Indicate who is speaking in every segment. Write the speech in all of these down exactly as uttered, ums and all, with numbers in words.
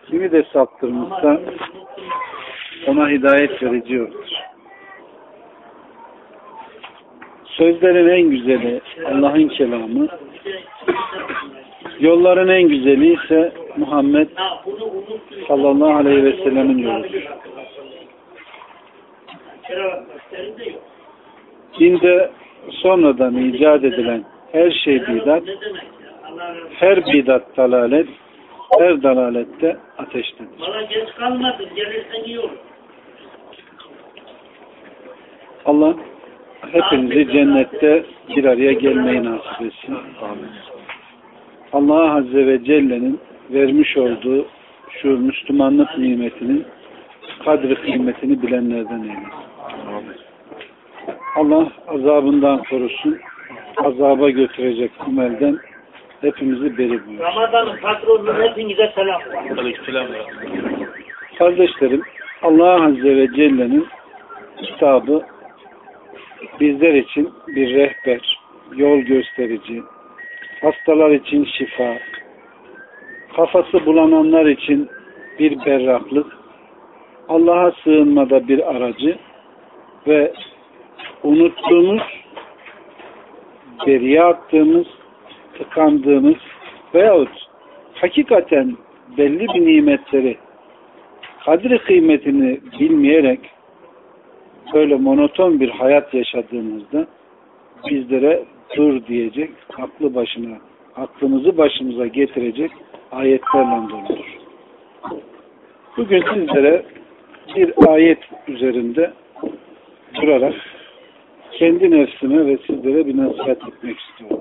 Speaker 1: Kimi de saptırmışsa ona hidayet verici yoktur. Sözlerin en güzeli Allah'ın kelamı, yolların en güzeli ise Muhammed sallallahu aleyhi ve sellemin yoludur. Dinde sonradan icat edilen her şey bidat, her bidat dalalet, her dalalette ateştedir. Allah hepinizi cennette bir araya gelmeyi nasip etsin. Amin. Allah Azze ve Celle'nin vermiş olduğu şu Müslümanlık nimetinin kadri kıymetini bilenlerden eylesin. Amin. Allah azabından korusun, azaba götürecek amelden hepimizi beri buyursun.
Speaker 2: Ramazan'ın patronunun hepinize selam. Aleykümselam.
Speaker 1: Kardeşlerim, Allah Azze ve Celle'nin kitabı bizler için bir rehber, yol gösterici, hastalar için şifa, kafası bulananlar için bir berraklık, Allah'a sığınmada bir aracı ve unuttuğumuz, geriye attığımız, tıkandığımız veyahut hakikaten belli bir nimetleri kadri kıymetini bilmeyerek böyle monoton bir hayat yaşadığımızda bizlere dur diyecek, aklı başına, aklımızı başımıza getirecek ayetlerle doludur. Bugün sizlere bir ayet üzerinde durarak kendi nefsime ve sizlere bir nasihat etmek istiyorum.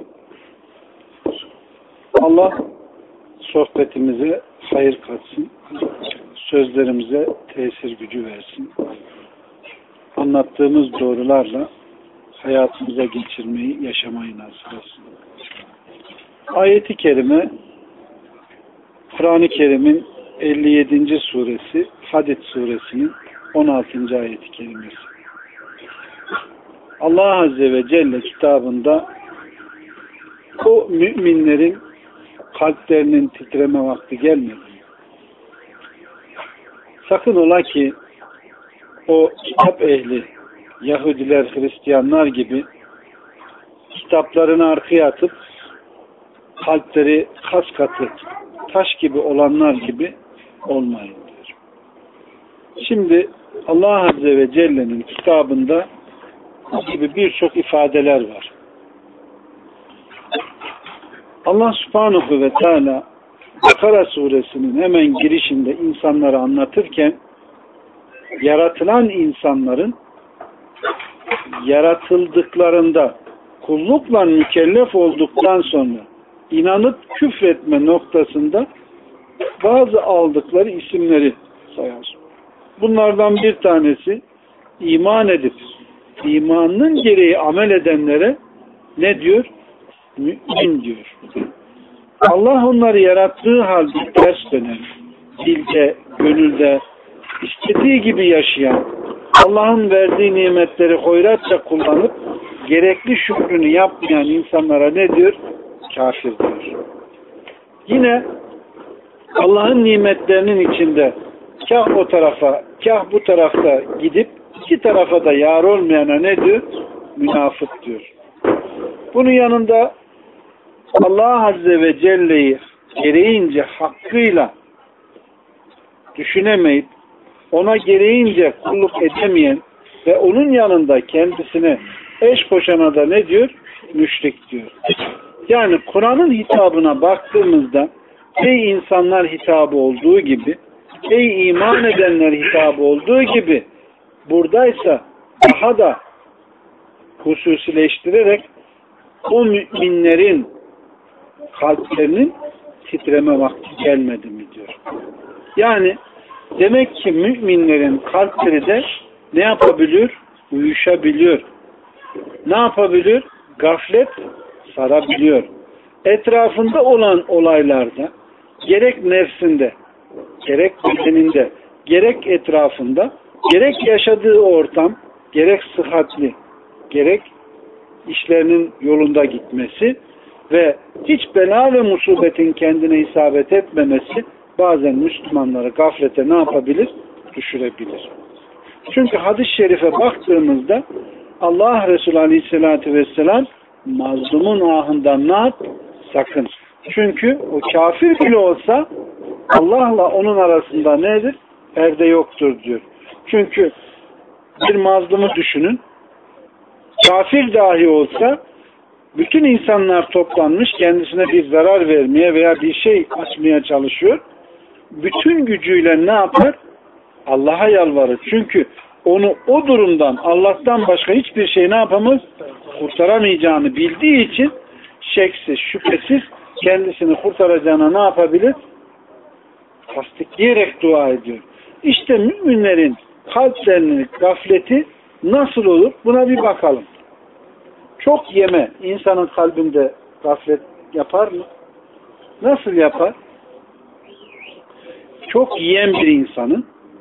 Speaker 1: Allah sohbetimize hayır katsın, sözlerimize tesir gücü versin. Anlattığımız doğrularla hayatımıza geçirmeyi, yaşamayı nasip etsin. Ayet-i kerime Kur'an-ı Kerim'in elli yedinci suresi Hadid suresinin on altıncı ayet-i kerimesi. Allah Azze ve Celle kitabında o müminlerin kalplerinin titreme vakti gelmedi. Sakın ola ki o kitap ehli, Yahudiler, Hristiyanlar gibi kitaplarını arkaya atıp kalpleri kas katı, taş gibi olanlar gibi olmayın diyor. Şimdi Allah Azze ve Celle'nin kitabında bu gibi birçok ifadeler var. Allah Subhanahu ve Teala Bakara suresinin hemen girişinde insanları anlatırken yaratılan insanların yaratıldıklarında kullukla mükellef olduktan sonra inanıp küfretme noktasında bazı aldıkları isimleri sayar. Bunlardan bir tanesi iman edip imanının gereği amel edenlere ne diyor? Mümin diyor. Allah onları yarattığı halde ters dönen, dilde, gönülde istediği gibi yaşayan, Allah'ın verdiği nimetleri hoyratça kullanıp gerekli şükrünü yapmayan insanlara ne diyor? Kafir diyor. Yine Allah'ın nimetlerinin içinde kah o tarafa, kah bu tarafta gidip iki tarafa da yar olmayana ne diyor? Münafık diyor. Bunun yanında Allah Azze ve Celle'yi gereğince hakkıyla düşünemeyip ona gereğince kulluk edemeyen ve onun yanında kendisine eş koşana da ne diyor? Müşrik diyor. Yani Kur'an'ın hitabına baktığımızda ey insanlar hitabı olduğu gibi, ey iman edenler hitabı olduğu gibi buradaysa daha da hususileştirerek o müminlerin kalplerinin titreme vakti gelmedi mi diyor. Yani demek ki müminlerin kalpleri de ne yapabiliyor? Uyuşabiliyor. Ne yapabiliyor? Gaflet sarabiliyor. Etrafında olan olaylarda gerek nefsinde, gerek bedeninde, gerek etrafında, gerek yaşadığı ortam, gerek sıhhatli, gerek işlerinin yolunda gitmesi ve hiç bela ve musibetin kendine isabet etmemesi bazen Müslümanları gaflete ne yapabilir? Düşürebilir. Çünkü hadis-i şerife baktığımızda Allah Resulü Aleyhisselatü Vesselam mazlumun ahından ne yap? Sakın. Çünkü o kafir bile olsa Allah'la onun arasında nedir? Perde yoktur diyor. Çünkü bir mazlumu düşünün. Kafir dahi olsa bütün insanlar toplanmış kendisine bir zarar vermeye veya bir şey açmaya çalışıyor. Bütün gücüyle ne yapar? Allah'a yalvarır. Çünkü onu o durumdan Allah'tan başka hiçbir şey ne yapamaz? Kurtaramayacağını bildiği için şeksiz, şüphesiz kendisini kurtaracağına ne yapabilir? Tasdikleyerek dua ediyor. İşte müminlerin kalplerinin gafleti nasıl olur? Buna bir bakalım. Çok yeme insanın kalbinde gaflet yapar mı? Nasıl yapar? Çok yiyen bir insanın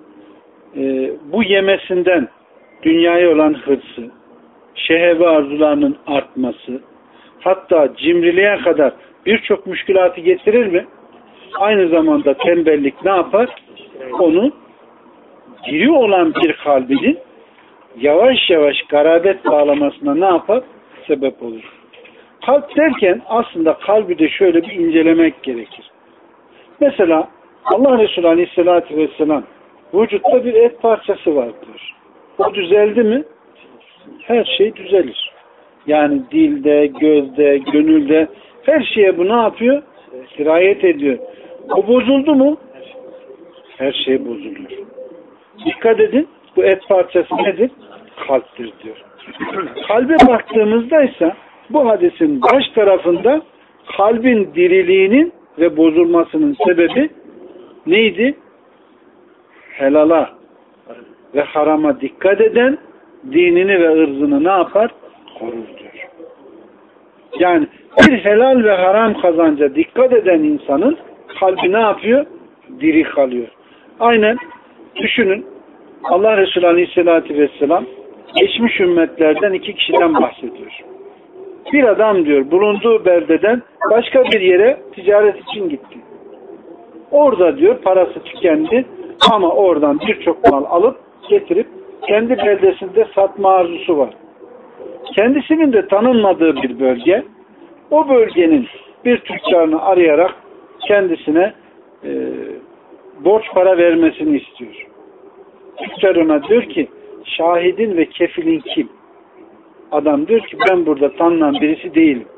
Speaker 1: e, bu yemesinden dünyaya olan hırsı, şehve arzularının artması, hatta cimriliğe kadar birçok müşkülatı getirir mi? Aynı zamanda tembellik ne yapar? Onu diri olan bir kalbinin yavaş yavaş garabet bağlamasına ne yapar? Sebep olur. Kalp derken aslında kalbi de şöyle bir incelemek gerekir. Mesela Allah Resulü Aleyhisselatü Vesselam vücutta bir et parçası vardır. O düzeldi mi? Her şey düzelir. Yani dilde, gözde, gönülde her şeye bu ne yapıyor? Sirayet ediyor. O bozuldu mu? Her şey bozuluyor. Dikkat edin, bu et parçası nedir? Kalptir diyor. Kalbe baktığımızda ise bu hadisin baş tarafında kalbin diriliğinin ve bozulmasının sebebi neydi? Helala ve harama dikkat eden, dinini ve ırzını ne yapar? Korur diyor. Yani bir helal ve haram kazanca dikkat eden insanın kalbi ne yapıyor? Diri kalıyor. Aynen düşünün, Allah Resulü Aleyhisselatü Vesselam geçmiş ümmetlerden iki kişiden bahsediyor. Bir adam diyor bulunduğu beldeden başka bir yere ticaret için gitti. Orada diyor parası tükendi ama oradan birçok mal alıp getirip kendi beldesinde satma arzusu var. Kendisinin de tanınmadığı bir bölge, o bölgenin bir tüccarını arayarak kendisine e, borç para vermesini istiyor. Tüccar ona diyor ki şahidin ve kefilin kim? Adam diyor ki ben burada tanınan birisi değilim.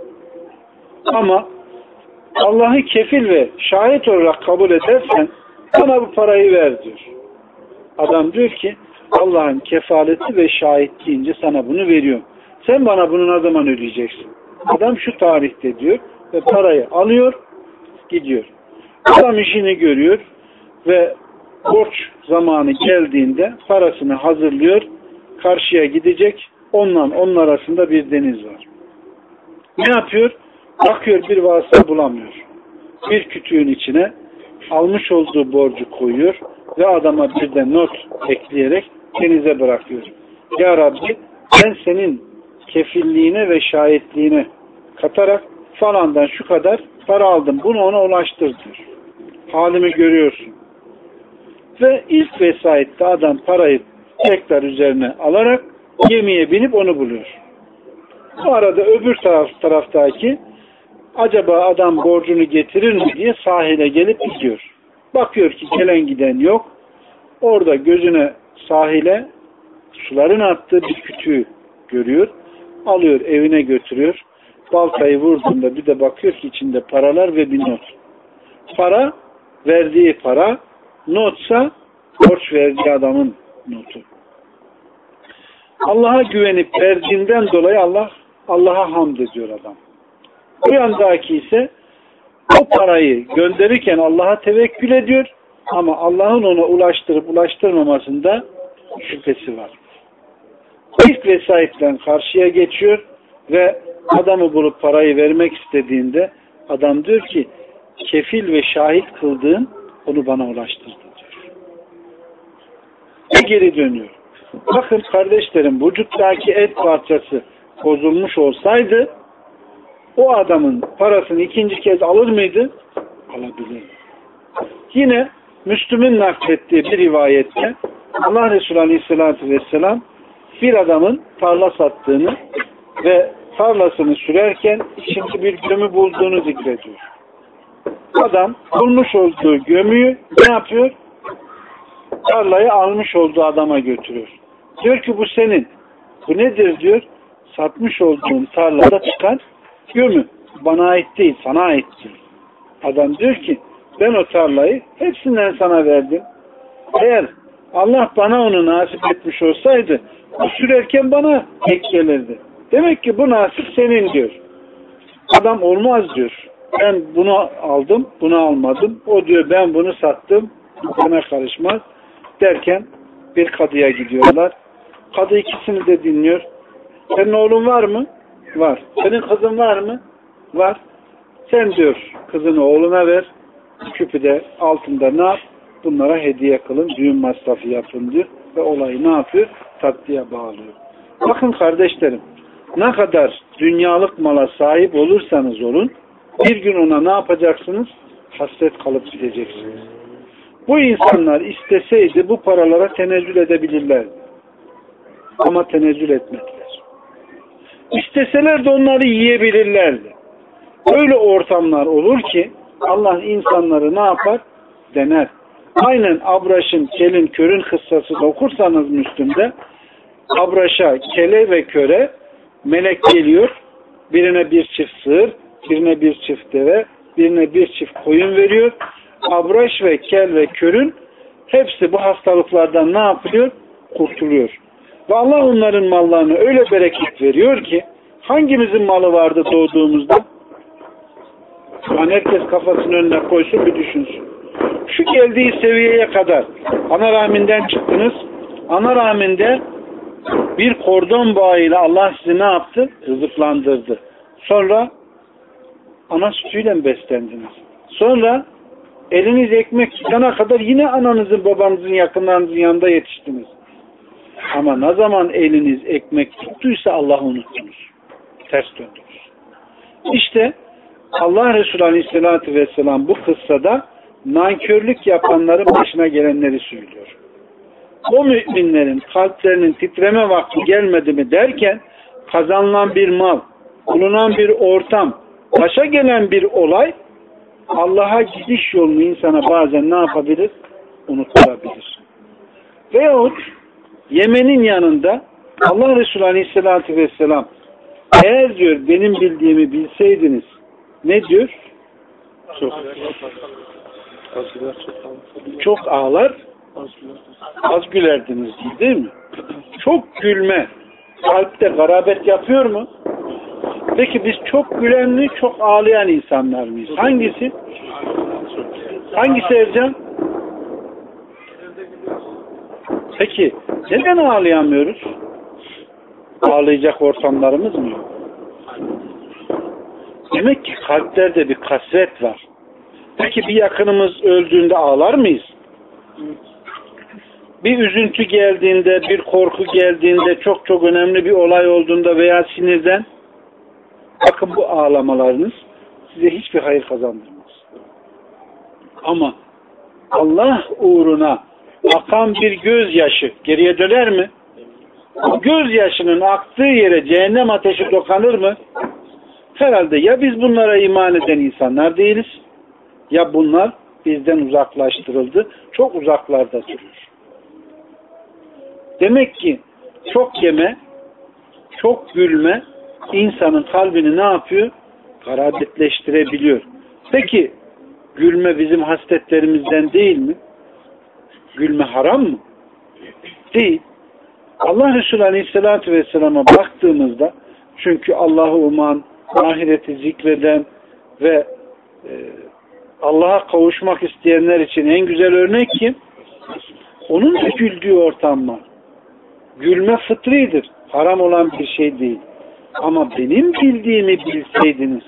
Speaker 1: Ama Allah'ı kefil ve şahit olarak kabul edersen bana bu parayı ver diyor. Adam diyor ki Allah'ın kefaleti ve şahitliğince sana bunu veriyorum. Sen bana bunu ne zaman ödeyeceksin? Adam şu tarihte diyor ve parayı alıyor, gidiyor. Adam işini görüyor ve borç zamanı geldiğinde parasını hazırlıyor, karşıya gidecek, onunla onun arasında bir deniz var. Ne yapıyor? Bakıyor bir vasıta bulamıyor. Bir kütüğün içine almış olduğu borcu koyuyor ve adama bir de not ekleyerek denize bırakıyor. Ya Rabbi ben senin kefilliğine ve şahitliğine katarak falandan şu kadar para aldım. Bunu ona ulaştır diyor. Halimi görüyorsun. Ve ilk vesayette adam parayı tekrar üzerine alarak gemiye binip onu buluyor. Bu arada öbür taraf, taraftaki acaba adam borcunu getirir mi diye sahile gelip gidiyor. Bakıyor ki gelen giden yok. Orada gözüne sahile suların attığı bir kütüğü görüyor. Alıyor evine götürüyor. Baltayı vurduğunda bir de bakıyor ki içinde paralar ve bir not. Para verdiği para, notsa borç verdiği adamın notu. Allah'a güvenip verdiğinden dolayı Allah Allah'a hamd ediyor adam. Bu yandaki ise o parayı gönderirken Allah'a tevekkül ediyor ama Allah'ın ona ulaştırıp ulaştırmamasında şüphesi var. İlk vesayetten karşıya geçiyor ve adamı bulup parayı vermek istediğinde adam diyor ki kefil ve şahit kıldığın onu bana ulaştırdı diyor. Ve geri dönüyor. Bakın kardeşlerim vücuttaki et parçası bozulmuş olsaydı o adamın parasını ikinci kez alır mıydı? Alabilir. Yine Müslüm'ün naklettiği bir rivayette Allah Resulü Aleyhisselatü Vesselam bir adamın tarla sattığını ve tarlasını sürerken içinde bir gömü bulduğunu zikrediyor. Adam bulmuş olduğu gömüyü ne yapıyor? Tarlayı almış olduğu adama götürüyor. Diyor ki bu senin. Bu nedir diyor? Satmış olduğun tarlada çıkan gömü. Bana ait değil, sana ait değil. Adam diyor ki ben o tarlayı hepsinden sana verdim. Eğer Allah bana onu nasip etmiş olsaydı o sürerken bana tek gelirdi. Demek ki bu nasip senin diyor. Adam olmaz diyor. Ben bunu aldım, bunu almadım. O diyor ben bunu sattım, bana karışmaz. Derken bir kadıya gidiyorlar. Kadı ikisini de dinliyor. Senin oğlun var mı? Var. Senin kızın var mı? Var. Sen diyor kızını oğluna ver. Küpü de altında ne yap? Bunlara hediye kılın. Düğün masrafı yapın diyor. Ve olayı ne yapıyor? Tatlıya bağlıyor. Bakın kardeşlerim. Ne kadar dünyalık mala sahip olursanız olun bir gün ona ne yapacaksınız? Hasret kalıp gideceksiniz. Bu insanlar isteseydi bu paralara tenezzül edebilirlerdi. Ama tenezzül etmediler. İsteseler de onları yiyebilirlerdi. Öyle ortamlar olur ki Allah insanları ne yapar? Dener. Aynen Abraş'ın, kelin, körün kıssasını okursanız Müslüm'de Abraş'a, kele ve köre melek geliyor. Birine bir çift sığır, birine bir çift deve, birine bir çift koyun veriyor. Abraş ve kel ve körün hepsi bu hastalıklardan ne yapıyor? Kurtuluyor. Ve Allah onların mallarını öyle bereket veriyor ki hangimizin malı vardı doğduğumuzda? Yani herkes kafasının önüne koysun bir düşünsün. Şu geldiği seviyeye kadar ana rahminden çıktınız. Ana rahminde bir kordon bağıyla Allah sizi ne yaptı? Rızıklandırdı. Sonra ana sütüyle beslendiniz. Sonra eliniz ekmek tutana kadar yine ananızın, babanızın, yakınlarınızın yanında yetiştiniz. Ama ne zaman eliniz ekmek tuttuysa Allah'ı unuttunuz. Ters döndünüz. İşte Allah Resulü Aleyhisselatü Vesselam bu kıssada nankörlük yapanların başına gelenleri söylüyor. O müminlerin kalplerinin titreme vakti gelmedi mi derken kazanılan bir mal, bulunan bir ortam, başa gelen bir olay Allah'a gidiş yolunu insana bazen ne yapabilir? Unutturabilir. Veyahut yemenin yanında Allah Resulü Aleyhisselatü Vesselam eğer diyor benim bildiğimi bilseydiniz ne diyor? Çok, çok ağlar az gülerdiniz değil mi? Çok gülme kalpte garabet yapıyor mu? Peki biz çok gülen mi, çok ağlayan insanlar mıyız? Hangisi? Hangisi Ercan? Peki neden ağlayamıyoruz? Ağlayacak ortamlarımız mı yok? Demek ki kalplerde bir kasvet var. Peki bir yakınımız öldüğünde ağlar mıyız? Bir üzüntü geldiğinde, bir korku geldiğinde, çok çok önemli bir olay olduğunda veya sinirden bakın bu ağlamalarınız size hiçbir hayır kazandırmaz. Ama Allah uğruna akan bir gözyaşı geriye döner mi? O gözyaşının aktığı yere cehennem ateşi dokanır mı? Herhalde ya biz bunlara iman eden insanlar değiliz ya bunlar bizden uzaklaştırıldı. Çok uzaklarda duruyor. Demek ki çok yeme, çok gülme insanın kalbini ne yapıyor? Garabetleştirebiliyor. Peki gülme bizim hasletlerimizden değil mi? Gülme haram mı? Değil. Allah Resulü Aleyhisselatü Vesselam'a baktığımızda çünkü Allah'ı uman, ahireti zikreden ve e, Allah'a kavuşmak isteyenler için en güzel örnek kim? Onun da güldüğü ortam var. Gülme fıtridir. Haram olan bir şey değil. Ama benim bildiğimi bilseydiniz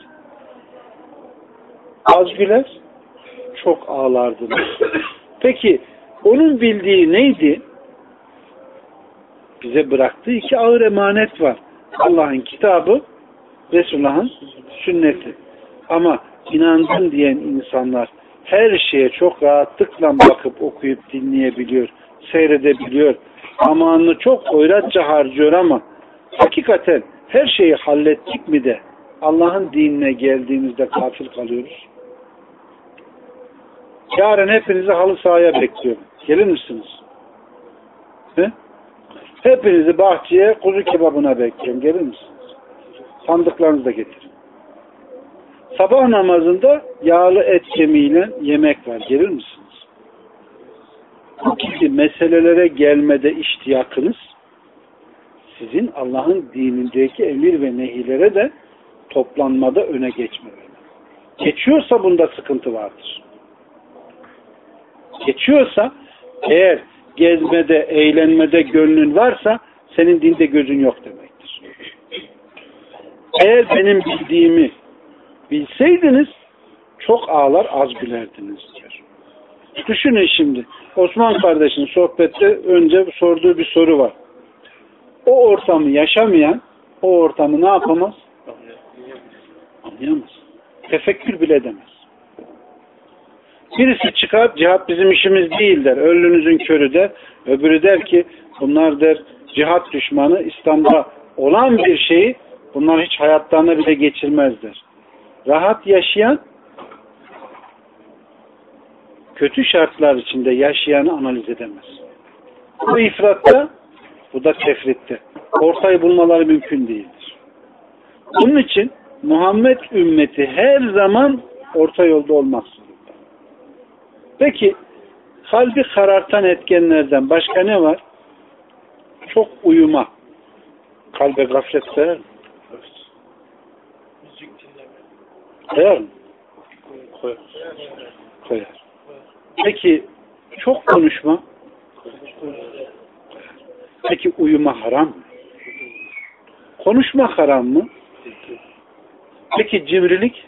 Speaker 1: az güler, çok ağlardınız. Peki onun bildiği neydi? Bize bıraktığı iki ağır emanet var. Allah'ın kitabı, Resulullah'ın sünneti. Ama inandın diyen insanlar her şeye çok rahatlıkla bakıp okuyup dinleyebiliyor, seyredebiliyor. Zamanını çok hoyratça harcıyor ama hakikaten her şeyi hallettik mi de Allah'ın dinine geldiğimizde gafil kalıyoruz. Yarın hepinizi halı sahaya bekliyorum. Gelir misiniz? He? Hepinizi bahçeye kuzu kebabına bekliyorum. Gelir misiniz? Sandıklarınızı da getirin. Sabah namazında yağlı et kemiğiyle yemek var. Gelir misiniz? Bu gibi meselelere gelmede iştiyakınız sizin Allah'ın dinindeki emir ve nehilere de toplanmada öne geçmemeli. Geçiyorsa bunda sıkıntı vardır. Geçiyorsa eğer gezmede, eğlenmede gönlün varsa senin dinde gözün yok demektir. Eğer benim bildiğimi bilseydiniz çok ağlar az gülerdiniz diyor. Düşünün şimdi. Osman kardeşin sohbette önce sorduğu bir soru var. O ortamı yaşamayan o ortamı ne yapamaz? Anlayamaz. Tefekkür bile edemez. Birisi çıkar cihat bizim işimiz değil der. Ölünüzün körü der. Öbürü der ki bunlar der cihat düşmanı, İslam'da olan bir şeyi bunlar hiç hayatlarına bile geçirmezler. Rahat yaşayan kötü şartlar içinde yaşayanı analiz edemez. Bu ifratta, bu da tefritte. Ortayı bulmaları mümkün değildir. Bunun için Muhammed ümmeti her zaman orta yolda olmak zorunda. Peki kalbi karartan etkenlerden başka ne var? Çok uyuma. Kalbe gaflet koyar mı? Koyar mı? Koyar. Koyar. Peki çok konuşma? Peki uyuma haram mı? Konuşma haram mı? Peki cimrilik?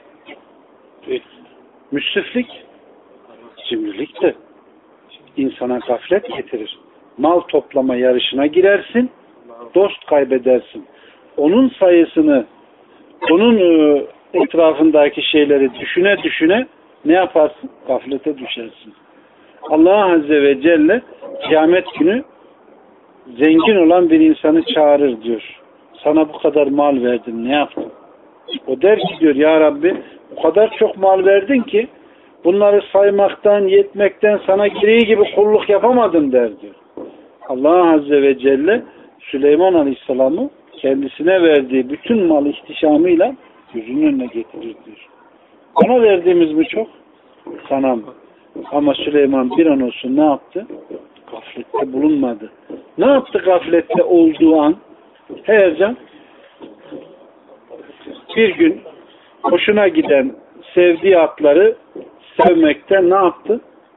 Speaker 1: Müsriflik? Cimrilik de insana gaflet getirir. Mal toplama yarışına girersin, dost kaybedersin. Onun sayısını, onun etrafındaki şeyleri düşüne düşüne ne yaparsın? Gaflete düşersin. Allah Azze ve Celle kıyamet günü zengin olan bir insanı çağırır diyor. Sana bu kadar mal verdim, ne yaptın? O der ki diyor, ya Rabbi o kadar çok mal verdin ki bunları saymaktan, yetmekten sana gereği gibi kulluk yapamadım der diyor. Allah Azze ve Celle Süleyman Aleyhisselam'ı kendisine verdiği bütün mal ihtişamıyla gözünün önüne getirir diyor. Ona verdiğimiz mi çok? Sana mı? Ama Süleyman bir an olsun ne yaptı? Gaflette bulunmadı. Ne yaptı gaflette olduğu an? Heyecan. Bir gün hoşuna giden sevdiği atları sevmekten ne yaptı?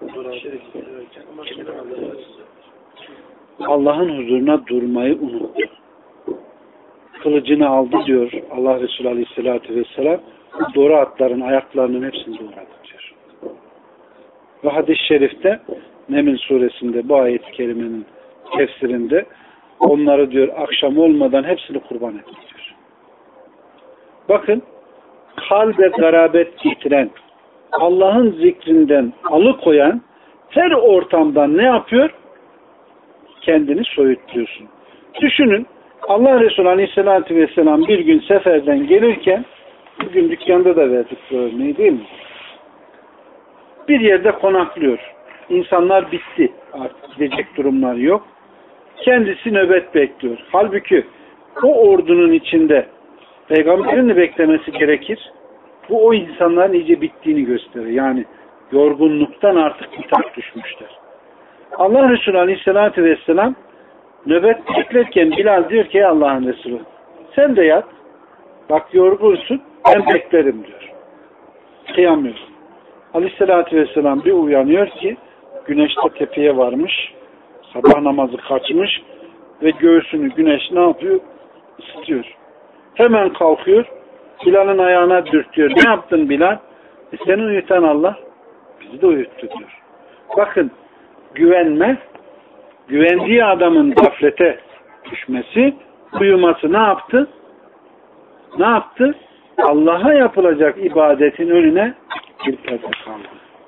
Speaker 1: Allah'ın huzuruna durmayı unuttu. Kılıcını aldı diyor Allah Resulü Aleyhisselatü Vesselam. Doğru atların ayaklarının hepsini doğradı diyor. Ve hadis-i şerifte Neml suresinde bu ayet-i kerimenin tefsirinde onları diyor akşam olmadan hepsini kurban etti diyor. Bakın kalbe garabet getiren, Allah'ın zikrinden alıkoyan her ortamdan ne yapıyor? Kendini soyutluyorsun. Düşünün, Allah Resulü Aleyhisselatü Vesselam bir gün seferden gelirken, bir gün dükkanda da verdik bu örneği değil mi? Bir yerde konaklıyor. İnsanlar bitti. Artık gidecek durumlar yok. Kendisi nöbet bekliyor. Halbuki o ordunun içinde Peygamberin de beklemesi gerekir. Bu o insanların iyice bittiğini gösterir. Yani yorgunluktan artık bitap düşmüşler. Allah Resulü Aleyhisselatü Vesselam nöbet beklerken Bilal diyor ki Allah'ın Resulü sen de yat. Bak yorgunsun ben beklerim diyor. Kıyamıyor. Aleyhisselatü Vesselam bir uyanıyor ki güneş de tepeye varmış. Sabah namazı kaçmış ve göğsünü güneş ne yapıyor? Isıtıyor. Hemen kalkıyor. Bilal'ın ayağına dürtüyor. Ne yaptın Bilal? E seni uyutan Allah bizi de uyuttu diyor. Bakın güvenme, güvendiği adamın gaflete düşmesi, uyuması ne yaptı? Ne yaptı? Allah'a yapılacak ibadetin önüne bir perde kaldı.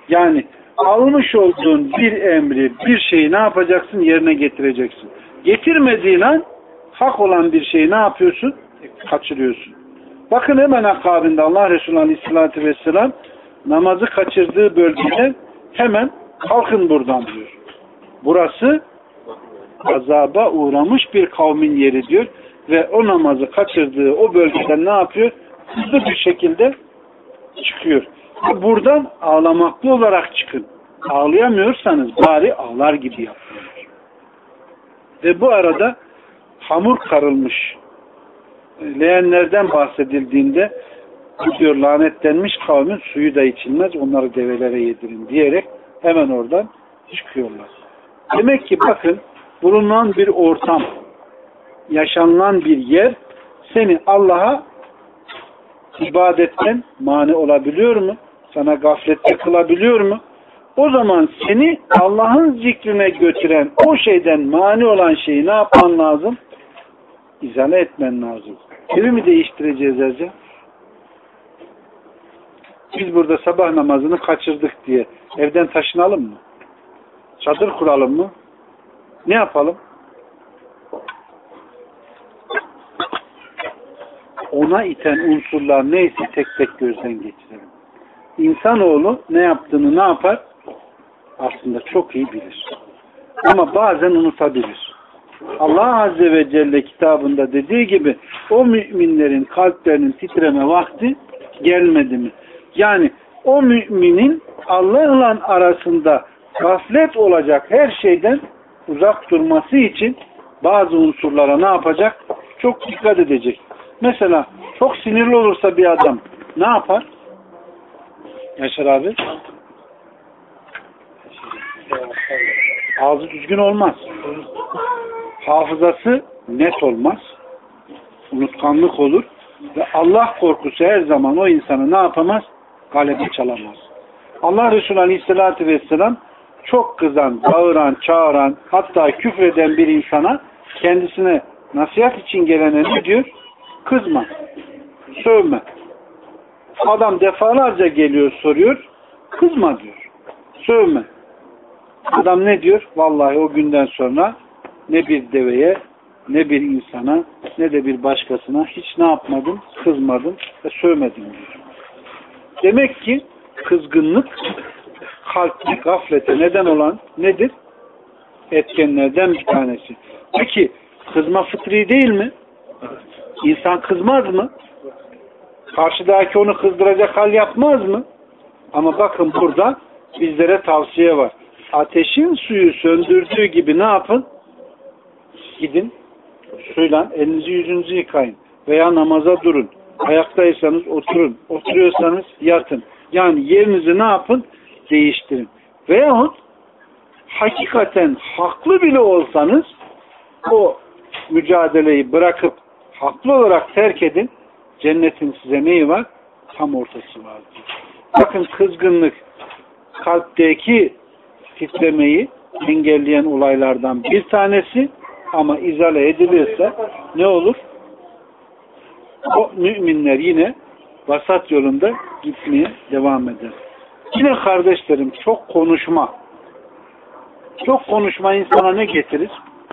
Speaker 1: Yani almış olduğun bir emri, bir şeyi ne yapacaksın? Yerine getireceksin. Getirmediğin an hak olan bir şeyi ne yapıyorsun? Kaçırıyorsun. Bakın hemen akabinde Allah Resulü Aleyhisselatü Vesselam namazı kaçırdığı bölgede hemen kalkın buradan diyor. Burası azaba uğramış bir kavmin yeri diyor ve o namazı kaçırdığı o bölgeden ne yapıyor? Hızlı bir şekilde çıkıyor. Buradan ağlamaklı olarak çıkın. Ağlayamıyorsanız bari ağlar gibi yapın. Ve bu arada hamur karılmış leğenlerden bahsedildiğinde diyor lanetlenmiş kavmin suyu da içilmez, onları develere yedirin diyerek hemen oradan çıkıyorlar. Demek ki bakın bulunan bir ortam, yaşanılan bir yer seni Allah'a ibadetten mani olabiliyor mu? Sana gaflette kılabiliyor mu? O zaman seni Allah'ın zikrine götüren o şeyden mani olan şeyi ne yapman lazım? İzale etmen lazım. Evi mi değiştireceğiz Ercan? Biz burada sabah namazını kaçırdık diye evden taşınalım mı? Çadır kuralım mı? Ne yapalım? Ona iten unsurlar neyse tek tek gözden geçirelim. İnsanoğlu ne yaptığını ne yapar? Aslında çok iyi bilir. Ama bazen unutabilir. Allah Azze ve Celle kitabında dediği gibi o müminlerin kalplerinin titreme vakti gelmedi mi? Yani o müminin Allah'la arasında gaflet olacak her şeyden uzak durması için bazı unsurlara ne yapacak? Çok dikkat edecek. Mesela çok sinirli olursa bir adam ne yapar? Yaşar abi? Ağzı düzgün olmaz. Hafızası net olmaz. Unutkanlık olur. Ve Allah korkusu her zaman o insanı ne yapamaz? Galebe çalamaz. Allah Resulü Aleyhisselatü Vesselam çok kızan, bağıran, çağıran, hatta küfreden bir insana kendisine nasihat için gelene ne diyor? Kızma. Sövme. Adam defalarca geliyor soruyor. Kızma diyor. Sövme. Adam ne diyor? Vallahi o günden sonra ne bir deveye, ne bir insana, ne de bir başkasına hiç ne yapmadım? Kızmadım ve sövmedim diyor. Demek ki kızgınlık kalpte, gaflete neden olan nedir? Etkenlerden bir tanesi. Peki kızma fıtri değil mi? İnsan kızmaz mı? Karşıdaki onu kızdıracak hal yapmaz mı? Ama bakın burada bizlere tavsiye var. Ateşin suyu söndürdüğü gibi ne yapın? Gidin suyla elinizi yüzünüzü yıkayın. Veya namaza durun. Ayaktaysanız oturun. Oturuyorsanız yatın. Yani yerinizi ne yapın? Değiştirin. Veyahut hakikaten haklı bile olsanız o mücadeleyi bırakıp haklı olarak terk edin. Cennetin size neyi var? Tam ortası var. Bakın kızgınlık kalpteki titremeyi engelleyen olaylardan bir tanesi ama izale edilirse ne olur? O müminler yine vasat yolunda gitmeye devam eder. Yine kardeşlerim çok konuşma. Çok konuşma insana ne getirir?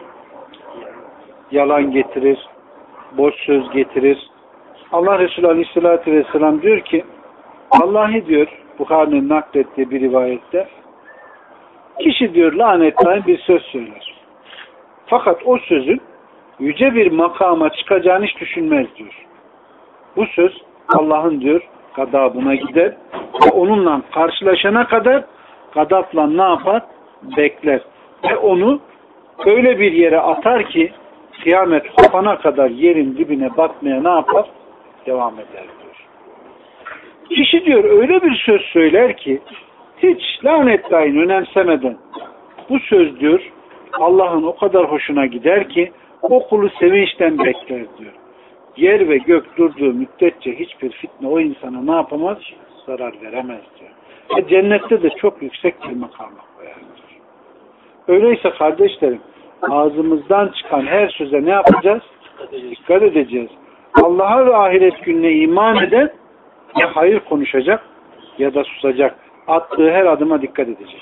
Speaker 1: Yalan getirir. Boş söz getirir. Allah Resulü Aleyhisselatü Vesselam diyor ki Vallahi diyor Bukhari'nin naklettiği bir rivayette kişi diyor lanetleyen bir söz söyler. Fakat o sözün yüce bir makama çıkacağını hiç düşünmez diyor. Bu söz Allah'ın diyor gadabına gider ve onunla karşılaşana kadar gadapla ne yapar? Bekler. Ve onu öyle bir yere atar ki kıyamet kopana kadar yerin dibine batmaya ne yapar? Devam eder diyor. Kişi diyor öyle bir söz söyler ki hiç lanetleyin önemsemeden bu söz diyor Allah'ın o kadar hoşuna gider ki o kulu sevinçten bekler diyor. Yer ve gök durduğu müddetçe hiçbir fitne o insana ne yapamaz? Zarar veremez diyor. Ve cennette de çok yüksek bir makama koyar diyor. Öyleyse kardeşlerim ağzımızdan çıkan her söze ne yapacağız? Dikkat edeceğiz. Allah'a ve ahiret gününe iman eden ya hayır konuşacak ya da susacak. attığı her adıma dikkat edecek.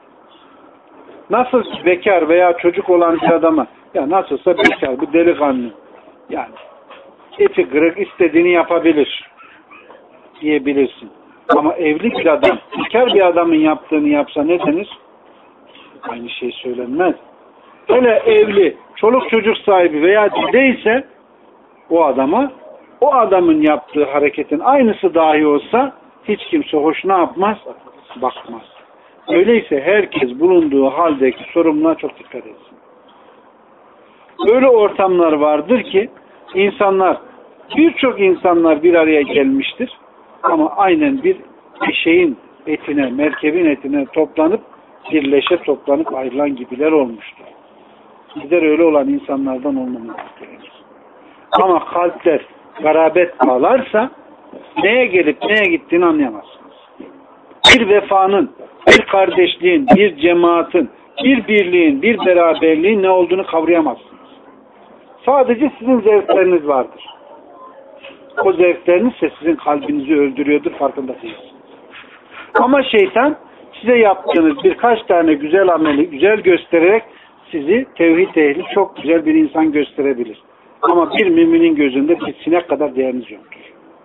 Speaker 1: Nasıl bekar veya çocuk olan bir adama, ya nasılsa bekar, bu delikanlı, yani eti kırık, istediğini yapabilir diyebilirsin. Ama evli bir adam, bekar bir adamın yaptığını yapsa ne denir? Aynı şey söylenmez. Hele evli, çoluk çocuk sahibi veya değilse o adama, o adamın yaptığı hareketin aynısı dahi olsa hiç kimse hoşuna yapmaz, bakmaz. Öyleyse herkes bulunduğu haldeki sorumluluğa çok dikkat etsin. Öyle ortamlar vardır ki insanlar, birçok insanlar bir araya gelmiştir ama aynen bir eşeğin etine, merkebin etine toplanıp birleşe toplanıp ayrılan gibiler olmuştur. Bizler öyle olan insanlardan olmamız gerekir. Ama kalpler garabet bağlarsa neye gelip neye gittiğini anlayamazsınız. Bir vefanın, bir kardeşliğin, bir cemaatin, bir birliğin, bir beraberliğin ne olduğunu kavrayamazsınız. Sadece sizin zevkleriniz vardır. O zevkleriniz ise sizin kalbinizi öldürüyordur, farkında değilsiniz. Ama şeytan size yaptığınız birkaç tane güzel ameli güzel göstererek sizi tevhid ehli çok güzel bir insan gösterebilir. Ama bir müminin gözünde bir sinek kadar değeriniz yoktur.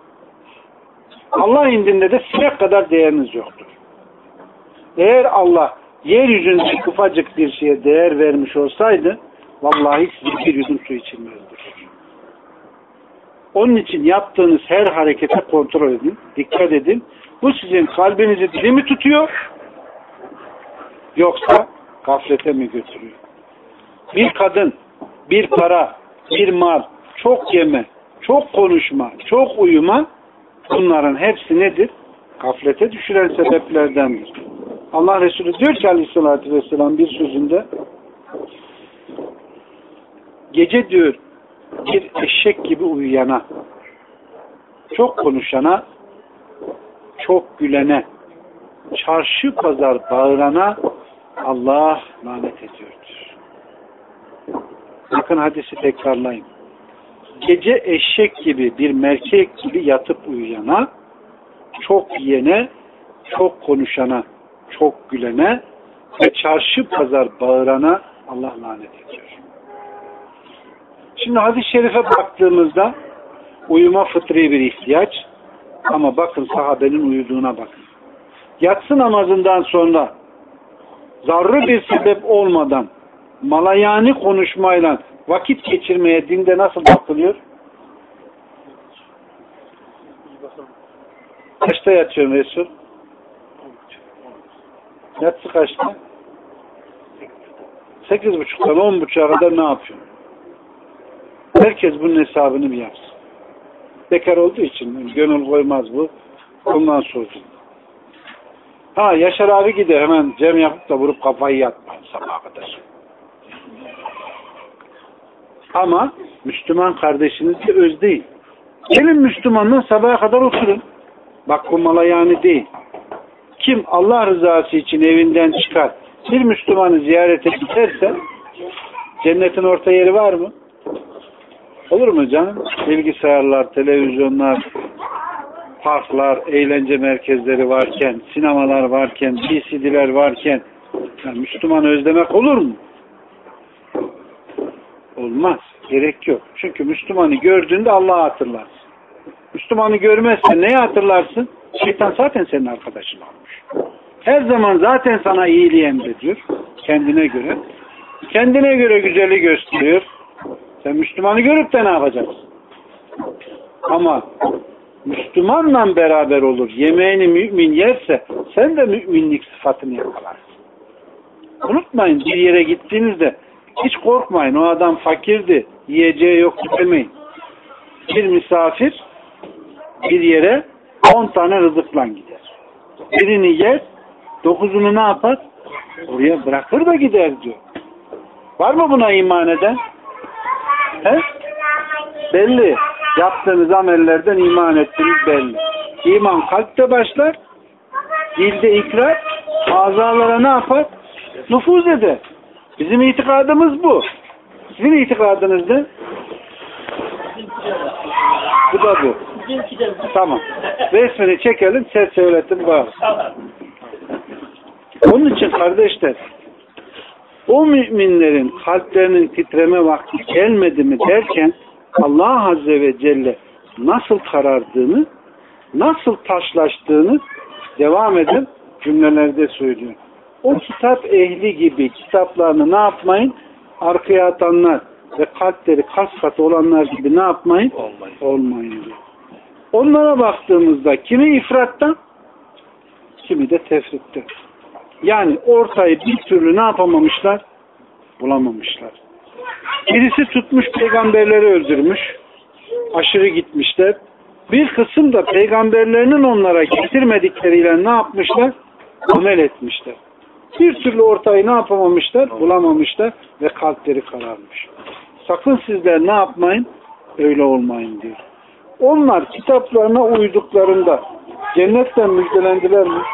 Speaker 1: Allah indinde de sinek kadar değeriniz yoktur. Eğer Allah yeryüzünde ufacık bir şeye değer vermiş olsaydı vallahi size bir yudum su içilmezdir. Onun için yaptığınız her harekete kontrol edin, dikkat edin. Bu sizin kalbinizi diri mi tutuyor yoksa gaflete mi götürüyor? Bir kadın, bir para, bir mal, çok yeme, çok konuşma, çok uyuma, bunların hepsi nedir? Gaflete düşüren sebeplerdendir. Allah Resulü diyor ki aleyhissalatü vesselam bir sözünde, gece diyor bir eşek gibi uyuyana, çok konuşana, çok gülene, çarşı pazar bağırana Allah lanet ediyordur. Bakın hadisi tekrarlayayım. Gece eşek gibi bir merkek gibi yatıp uyuyana, çok yiyene, çok konuşana, çok gülene ve çarşı pazar bağırana Allah lanet ediyor. Şimdi hadis-i şerife baktığımızda uyuma fıtri bir ihtiyaç ama bakın sahabenin uyuduğuna bakın. Yatsı namazından sonra zarrı bir sebep olmadan malayani konuşmayla vakit geçirmeye dinde nasıl bakılıyor? Kaçta yatıyorsun Resul? Yatsı kaçta? Sekiz buçuktan on buçuğa kadar ne yapıyorsun? Herkes bunun hesabını bir yapsın. Bekar olduğu için gönül koymaz bu. Ondan sonra. Ha Yaşar abi gider hemen cem yapıp da vurup kafayı yatmayın sabaha kadar. Ama Müslüman kardeşinizi özleyin. Gelin Müslümanla sabaha kadar oturun. Bak bu malayani değil. Kim Allah rızası için evinden çıkar, bir Müslümanı ziyarete giderse cennetin orta yeri var mı? Olur mu canım? Bilgisayarlar, televizyonlar, parklar, eğlence merkezleri varken, sinemalar varken, D C D'ler varken yani Müslümanı özlemek olur mu? Olmaz. Gerek yok. Çünkü Müslümanı gördüğünde Allah'ı hatırlarsın. Müslümanı görmezsen neyi hatırlarsın? Şeytan zaten senin arkadaşın olmuş. Her zaman zaten sana iyiliği emrediyor. Kendine göre. Kendine göre güzeli gösteriyor. Sen Müslümanı görüp de ne yapacaksın? Ama Müslümanla beraber olur. Yemeğini mümin yerse sen de müminlik sıfatını yakalarsın. Unutmayın bir yere gittiğinizde hiç korkmayın. O adam fakirdi. Yiyeceği yoktu demeyin. Bir misafir bir yere on tane rızıkla gider. Birini yer, dokuzunu ne yapar? Oraya bırakır da gider diyor. Var mı buna iman eden? He? Belli. Yaptığınız amellerden iman ettiniz belli. İman kalpte başlar, dilde ikrar, azalara ne yapar? Nüfuz eder. Bizim itikadımız bu. Sizin itikadınız ne? Bu da bu. Tamam. Resmini çekelim, ses söyletin bağır. Onun için kardeşler, o müminlerin kalplerinin titreme vakti gelmedi mi derken Allah Azze ve Celle nasıl karardığını, nasıl taşlaştığını devam eden cümlelerde söylüyor. O kitap ehli gibi kitaplarını ne yapmayın? Arkaya atanlar ve kalpleri kas katı olanlar gibi ne yapmayın?
Speaker 2: Olmayın.
Speaker 1: Olmayın diyor. Onlara baktığımızda kimi ifratta, kimi de tefritte. Yani ortayı bir türlü ne yapamamışlar? Bulamamışlar. Birisi tutmuş peygamberleri öldürmüş. Aşırı gitmişler. Bir kısım da peygamberlerinin onlara getirmedikleriyle ne yapmışlar? Amel etmişler. Bir türlü ortayı ne yapamamışlar? Bulamamışlar ve kalpleri kararmış. Sakın sizler ne yapmayın? Öyle olmayın diyor. Onlar kitaplarına uyduklarında cennetten müjdelendiler mi?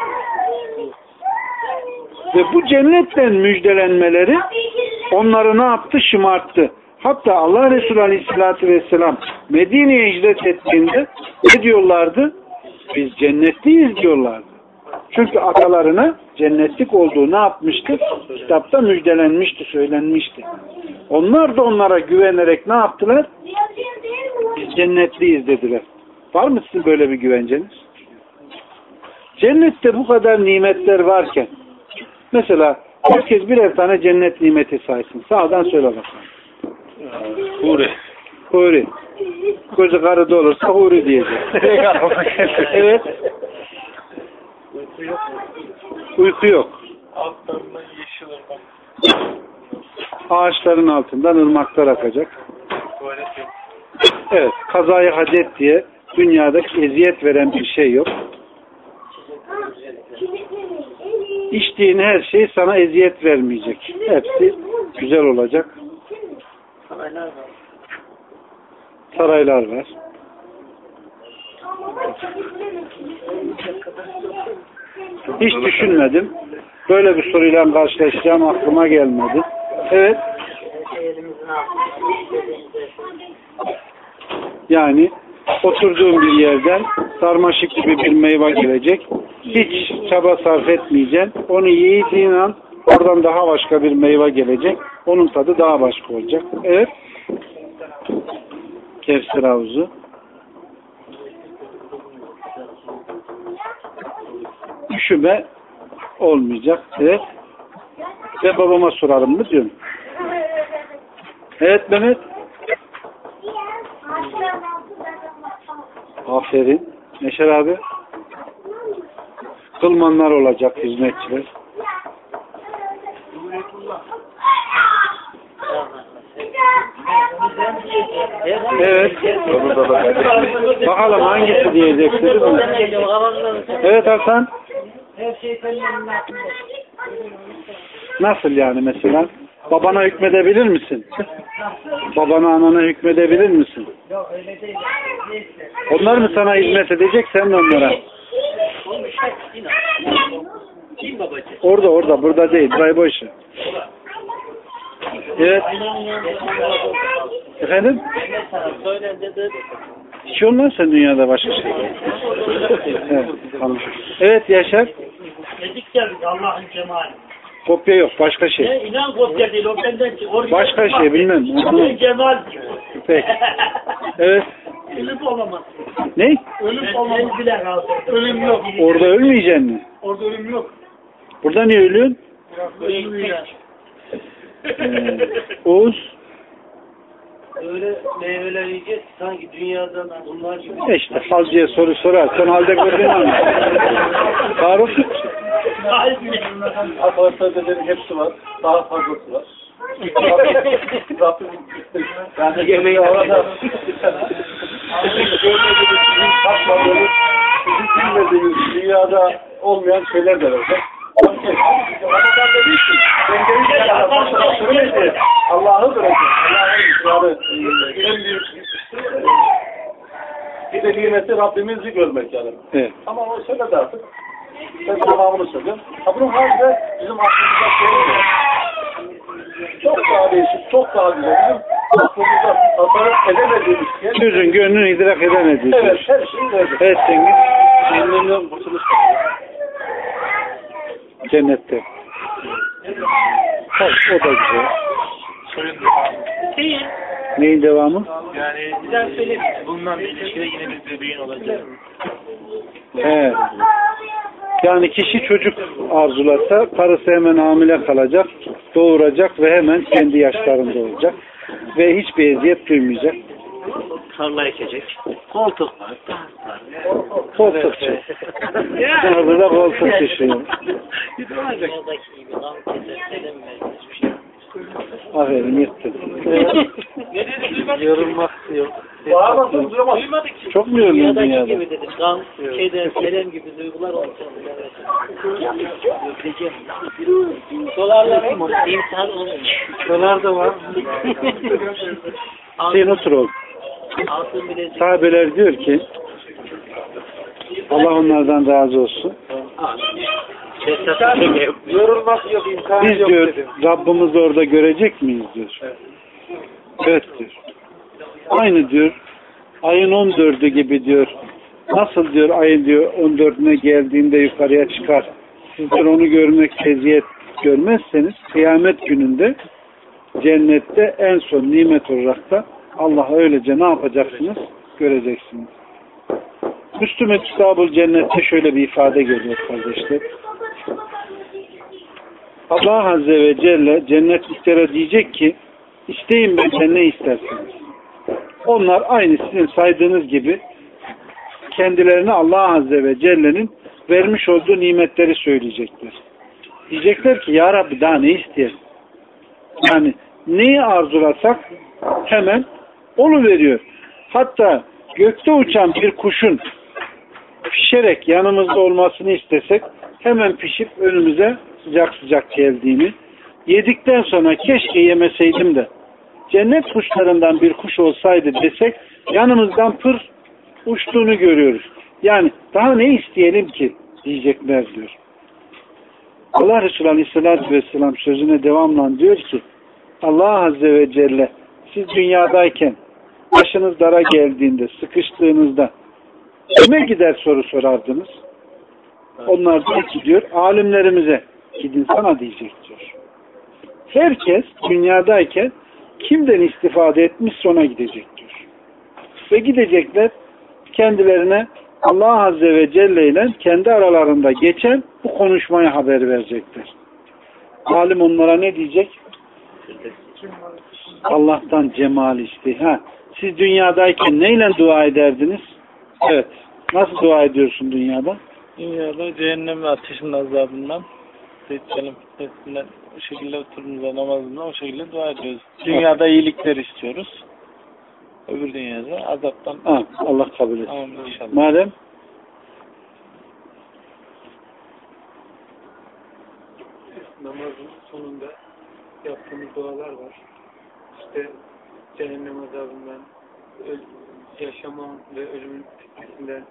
Speaker 1: Ve bu cennetten müjdelenmeleri onları ne yaptı? Şımarttı. Hatta Allah Resulü Aleyhisselatü Vesselam Medine'ye hicret ettiğinde ne diyorlardı? Biz cennetliyiz diyorlardı. Çünkü atalarına cennetlik olduğu ne yapmıştı? Kitapta müjdelenmişti, söylenmişti. Onlar da onlara güvenerek ne yaptılar? Biz cennetliyiz dediler. Var mı sizin böyle bir güvenceniz? Cennette bu kadar nimetler varken mesela herkes birer tane cennet nimeti saysın. Sağdan söyle bakalım.
Speaker 2: Huri.
Speaker 1: Huri. Gözü karıda olursa huri diyecek. Evet.
Speaker 2: Uyku yok.
Speaker 1: Uyku yok.
Speaker 2: Altlarından yeşil ırmak.
Speaker 1: Ağaçların altından ırmaklar akacak.
Speaker 2: Tuvalet yok.
Speaker 1: Evet. Kazayı hadet diye dünyada eziyet veren bir şey yok. İçtiğin her şey sana eziyet vermeyecek. Hepsi güzel olacak.
Speaker 2: Saraylar var.
Speaker 1: Saraylar var. Hiç düşünmedim. Böyle bir soruyla karşılaşacağım aklıma gelmedi. Evet. Yani oturduğun bir yerden sarmaşık gibi bir meyve gelecek. Hiç çaba sarf etmeyeceksin. Onu yiyeceğin an oradan daha başka bir meyve gelecek. Onun tadı daha başka olacak. Evet. Kevser havuzu. Üşüme olmayacak. Evet. Ve babama sorarım mı diyorum. Evet Mehmet. Aferin. Neşer abi. Kılmanlar olacak, hizmetçiler. Evet. Bakalım hangisi diyeceksin değil mi? Evet Hasan. Nasıl yani mesela? Babana hükmedebilir misin? Babana anana hükmedebilir misin? Onlar mı sana hizmet edecek, sen de onlara? Orada orada, burada değil. Burayı boş ver. Evet. Efendim? Hiç olmaz sen dünyada başka şey. Evet, tamam. Evet Yaşar.
Speaker 2: Dedik ya biz Allah'ın cemali.
Speaker 1: Kopya yok, başka şey.
Speaker 2: Ne inan kopya değil, o benden çık.
Speaker 1: Başka şey, bilmem.
Speaker 2: Allah'ın cemal diyor.
Speaker 1: Peki. Evet.
Speaker 2: Ölüm olamaz.
Speaker 1: Ne?
Speaker 2: Ölüm olamaz. Ölüm yok.
Speaker 1: Orada ölmeyeceksin mi?
Speaker 2: Orada ölüm yok.
Speaker 1: Burada niye ölüyorsun?
Speaker 2: Ölüm yok.
Speaker 1: Ee, Oğuz.
Speaker 2: Öyle meyveler yiyeceğiz sanki dünyadan bunlar gibi.
Speaker 1: İşte falcıya soru sorar. Sen halde gördün mü? Faruk.
Speaker 2: Arkadaşlar dedenin hepsi var. Daha fazlası var. Rabbim yani yemeği orada görmediğimiz, tatmadığımız, bizim bilmediğimiz dünyada olmayan şeyler de var. Allah'ı bırakın. Allah'ın en büyük bir de nimeti Rabbimizi görmek yani.
Speaker 1: Evet.
Speaker 2: Ama o söyledi artık. Ben tamamını söylüyorum. Ha bunun haricinde bizim aklımızda şey var. Çok daha değişik, çok daha güzel. Bizim aklımızda tasarruf edemediğimiz şey.
Speaker 1: Gözün gönlün idrak edemediği.
Speaker 2: Evet, her şeyi verdi.
Speaker 1: Evet Cengiz.
Speaker 2: Cennetten kurtuluş.
Speaker 1: Cennette. Tabii, o da güzel.
Speaker 3: Sorun değil.
Speaker 1: Neyin devamı?
Speaker 3: Yani güzel söyle. Bundan bir ilişkide yine bir bebeğin olacak.
Speaker 1: He. Yani kişi çocuk arzulasa karısı hemen hamile kalacak, doğuracak ve hemen kendi yaşlarında olacak. Ve hiçbir eziyet duymayacak.
Speaker 3: Tarla ekecek. Koltuk var. Taht var.
Speaker 1: Koltukçu. Orada da koltuk düşüyor. Aferin yırttın.
Speaker 3: Ne dedi? Yorulmak yok.
Speaker 2: Bağırmasın duramaz.
Speaker 1: Çok mu yorulun
Speaker 4: Dünyadaki
Speaker 1: dünyada?
Speaker 4: gibi dedim. Kan, şeyden, selam gibi duygular olacak. Dolarlar insan olmuyor.
Speaker 1: Dolar da var. Sen otur oğlum.
Speaker 4: Altın bilezik.
Speaker 1: Sahabeler diyor ki Allah onlardan razı olsun.
Speaker 2: Yorulmak yok, imkanı
Speaker 1: Biz
Speaker 2: yok
Speaker 1: diyor
Speaker 2: dedim.
Speaker 1: Rabbimizi orada görecek miyiz diyor. Evet diyor. Aynı diyor ayın on dördü gibi diyor. Nasıl diyor ayın diyor on dördüne geldiğinde yukarıya çıkar. Sizler onu görmek eziyet görmezseniz kıyamet gününde cennette en son nimet olarak da Allah'a öylece ne yapacaksınız? Göreceksiniz. Müslüman Kitab-ül Cennet'te şöyle bir ifade geliyor kardeşler. Allah Azze ve Celle cennetliklere diyecek ki isteyin benden ne istersiniz. Onlar aynı sizin saydığınız gibi kendilerine Allah Azze ve Celle'nin vermiş olduğu nimetleri söyleyecekler. Diyecekler ki ya Rabbi daha ne isteyelim? Yani neyi arzulasak hemen onu veriyor. Hatta gökte uçan bir kuşun pişerek yanımızda olmasını istesek hemen pişip önümüze sıcak sıcak geldiğini, yedikten sonra keşke yemeseydim de cennet kuşlarından bir kuş olsaydı desek yanımızdan pır uçtuğunu görüyoruz. Yani daha ne isteyelim ki diyecekler diyor. Allah Resulü Aleyhisselatü Vesselam sözüne devamla diyor ki Allah Azze ve Celle siz dünyadayken başınız dara geldiğinde, sıkıştığınızda kime gider soru sorardınız? Onlar diyor ki diyor, alimlerimize gidin sana diyecek diyor. Herkes dünyadayken kimden istifade etmiş ona gidecek diyor. Ve gidecekler kendilerine Allah Azze ve Celle ile kendi aralarında geçen bu konuşmayı haber verecekler. Alim onlara ne diyecek? Allah'tan cemal iste. Ha, siz dünyadayken neyle dua ederdiniz? Evet. Nasıl dua ediyorsun dünyada?
Speaker 3: Dünyada cehennem ve ateşin azabından, Deccel'in fitnesinden, o şekilde oturduğumuzda namazında o şekilde dua ediyoruz. Dünyada iyilikler istiyoruz. Öbür dünyada azaptan.
Speaker 1: Ha, Allah kabul etsin.
Speaker 3: Amin inşallah.
Speaker 1: Madem
Speaker 5: namazın sonunda yaptığımız dualar var. İşte cehennem azabından, öl- yaşama ve ölümün fitnesinden,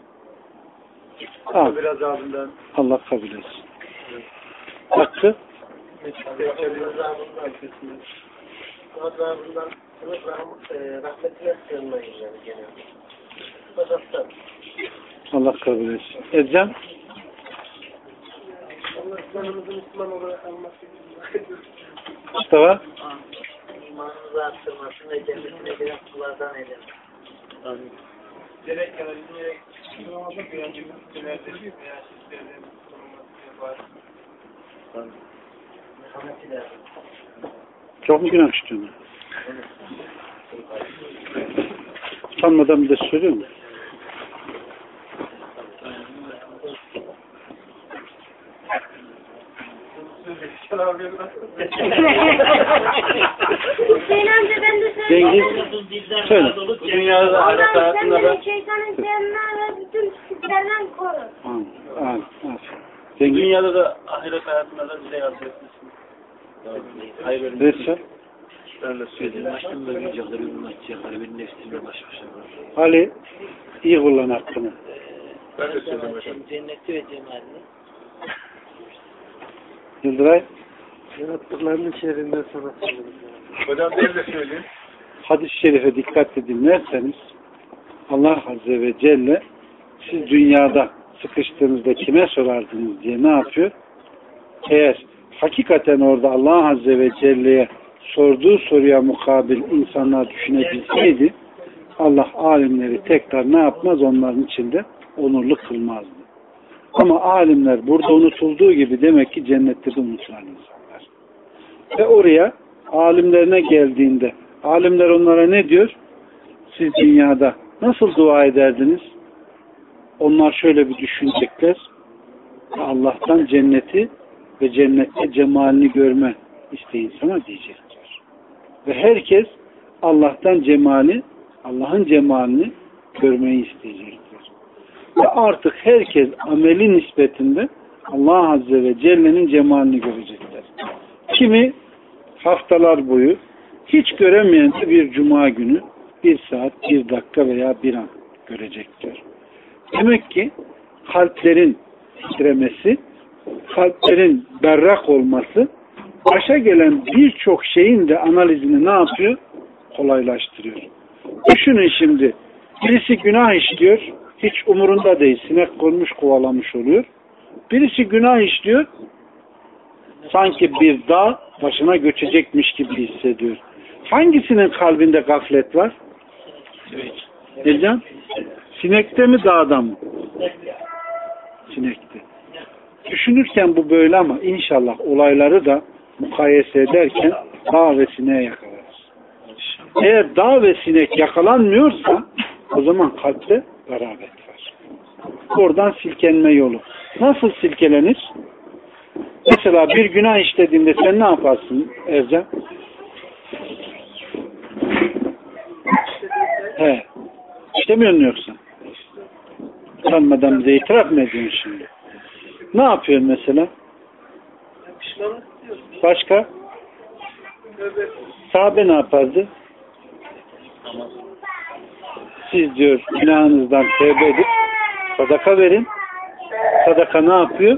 Speaker 1: ha,
Speaker 5: kabir azabından,
Speaker 1: Allah kabul etsin. Hakkı
Speaker 5: Deccel'in fitnesinden.
Speaker 4: Azabından, rahmetine sığınmayın yani genelde. Azaptan.
Speaker 1: Allah kabul etsin. Edeceğim.
Speaker 4: Müslümanımızı Müslüman olarak alması.
Speaker 1: Mustafa.
Speaker 4: İmanımızı arttırması ve cennetine giren kullardan eylesin.
Speaker 3: Amin.
Speaker 5: Direkt yani direkt namazın kıyancımız dönerdir veya sizlerden sorulması var.
Speaker 4: Merhamet ile.
Speaker 1: Çok mu günah işliyorsun? Utanmadan bir de söylüyor mu?
Speaker 6: Hüseyin amca ben de
Speaker 1: Cengiz,
Speaker 6: söyleyeyim.
Speaker 1: söyle.
Speaker 3: Bu dünyada ahiret
Speaker 6: Allah'ım sen
Speaker 3: hayatında da
Speaker 6: beni şeytanın sevimden ve bütün pisliklerden koru.
Speaker 1: Amin. Amin. Amin. Cengiz,
Speaker 3: dünyada da ahiret hayatında da bize yardım etmesin. Hayır
Speaker 1: Resul,
Speaker 3: ben de söyleyeyim. Açtım da güncekleri, ürün açacakları, benim nefsimle baş başa var.
Speaker 1: Ali, iyi kullan hakkını.
Speaker 3: Ben de söyleyeyim hocam.
Speaker 4: Cenneti ve cemalini.
Speaker 1: Yıldıray,
Speaker 5: Yarattıklarının şerrinden sana söylüyorum. Hocam ben de söyleyeyim.
Speaker 1: hadis-i şerife dikkatle dinlerseniz Allah Azze ve Celle siz dünyada sıkıştığınızda kime sorardınız diye ne yapıyor? eğer hakikaten orada Allah Azze ve Celle'ye sorduğu soruya mukabil insanlar düşünebilseydi, Allah alimleri tekrar ne yapmaz? Onların içinde onurlu kılmazdı. Ama alimler burada unutulduğu gibi demek ki cennette de unutulan insanlar. Ve oraya alimlerine geldiğinde alimler onlara ne diyor? Siz dünyada nasıl dua ederdiniz? Onlar şöyle bir düşünecekler. Allah'tan cenneti ve cennette cemalini görme isteyin sana diyecekler. Ve herkes Allah'tan cemali, Allah'ın cemalini görmeyi isteyecektir. Ve artık herkes ameli nispetinde Allah Azze ve Celle'nin cemalini görecekler. Kimi haftalar boyu hiç göremeyen de bir cuma günü bir saat, bir dakika veya bir an görecektir. Demek ki kalplerin titremesi, kalplerin berrak olması başa gelen birçok şeyin de analizini ne yapıyor? Kolaylaştırıyor. Düşünün şimdi, birisi günah işliyor, hiç umurunda değil, sinek konmuş kovalamış oluyor. Birisi günah işliyor, sanki bir dağ başına göçecekmiş gibi hissediyor. Hangisinin kalbinde gaflet var? Ercan? Sinekte mi dağda mı? Sinekte. Düşünürken bu böyle ama inşallah olayları da mukayese ederken dağ ve sineğe yakalarız. Eğer dağ ve sinek yakalanmıyorsa o zaman kalpte garabet var. Oradan silkenme yolu. Nasıl silkelenir? Mesela bir günah işlediğinde sen ne yaparsın Ercan? He. İşlemiyor musun yoksa? Utanmadan bize itiraf mı ediyorsun şimdi? Ne yapıyorsun mesela? Başka? Sahabe ne yapardı? Siz diyor günahınızdan tevbe edip sadaka verin. Sadaka ne yapıyor?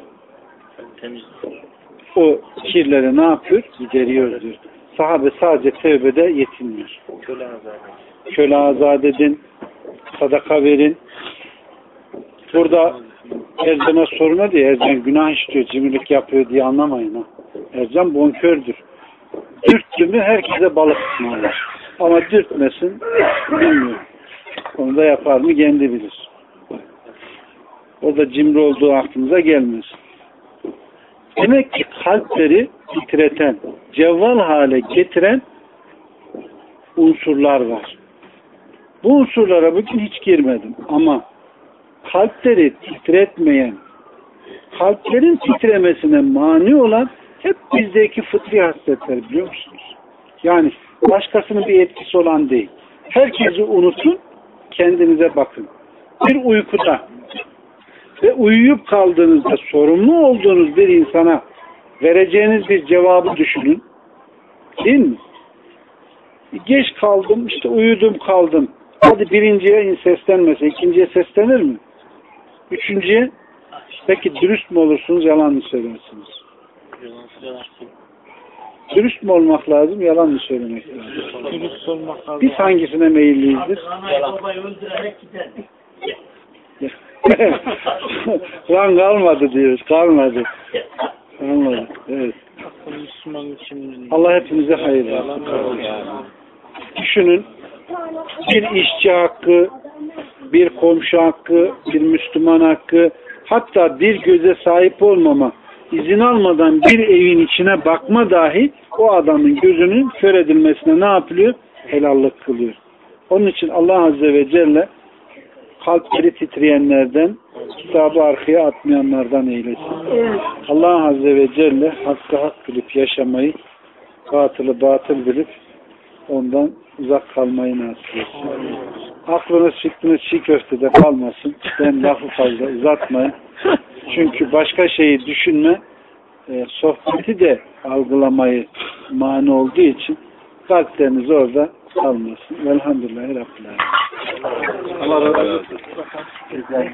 Speaker 1: O kirleri ne yapıyor? Gideriyor diyor. Sahabe sadece tevbede yetinmiyor. Köle azat edin. Köle azat edin. Sadaka verin. Burada Ercan'a sorma diye Ercan günah işliyor, cimrilik yapıyor diye anlamayın ha. Ercan bonkördür. Dürttü mü herkese balık ısmarlar. Ama dürtmesin bilmiyorum. Onu da yapar mı kendi bilir. O da cimri olduğu aklımıza gelmez. Demek ki kalpleri titreten, cevval hale getiren unsurlar var. Bu unsurlara bugün hiç girmedim ama kalpleri titretmeyen, kalplerin titremesine mani olan hep bizdeki fıtri hasletler biliyor musunuz? Yani başkasının bir etkisi olan değil. Herkesi unutun, kendinize bakın. Bir uykuda ve uyuyup kaldığınızda sorumlu olduğunuz bir insana vereceğiniz bir cevabı düşünün. Değil mi? Geç kaldım, işte uyudum kaldım. Hadi birinciye seslenmese, ikinciye seslenir mi? Üçüncüye, peki dürüst mü olursunuz, yalan mı söylersiniz? Dürüst mü olmak lazım, yalan mı söylemek lazım?
Speaker 3: Dürüst olmak lazım.
Speaker 1: Biz hangisine meyilliyizdir? Lan kalmadı diyoruz, kalmadı. Kalmadı, evet.
Speaker 3: Müslüman için
Speaker 1: Allah hepimize hayır versin. Düşünün, bir işçi hakkı, bir komşu hakkı, bir Müslüman hakkı, hatta bir göze sahip olmama, izin almadan bir evin içine bakma dahi o adamın gözünün kör edilmesine ne yapılıyor? Helallik kılıyor. Onun için Allah Azze ve Celle kalpleri titreyenlerden, kitabı arkaya atmayanlardan eylesin. Allah Azze ve Celle hakkı hak bilip yaşamayı, batılı batıl bilip ondan uzak kalmayı nasip etsin. Aklınız fikriniz çiğ köftede kalmasın. Ben lafı fazla uzatmayın. Çünkü başka şeyi düşünme, e, sohbeti de algılamayı mani olduğu için kalpleriniz orada kalmasın. Velhamdülillahi Rabbil Alemin.
Speaker 2: Allah razı olsun.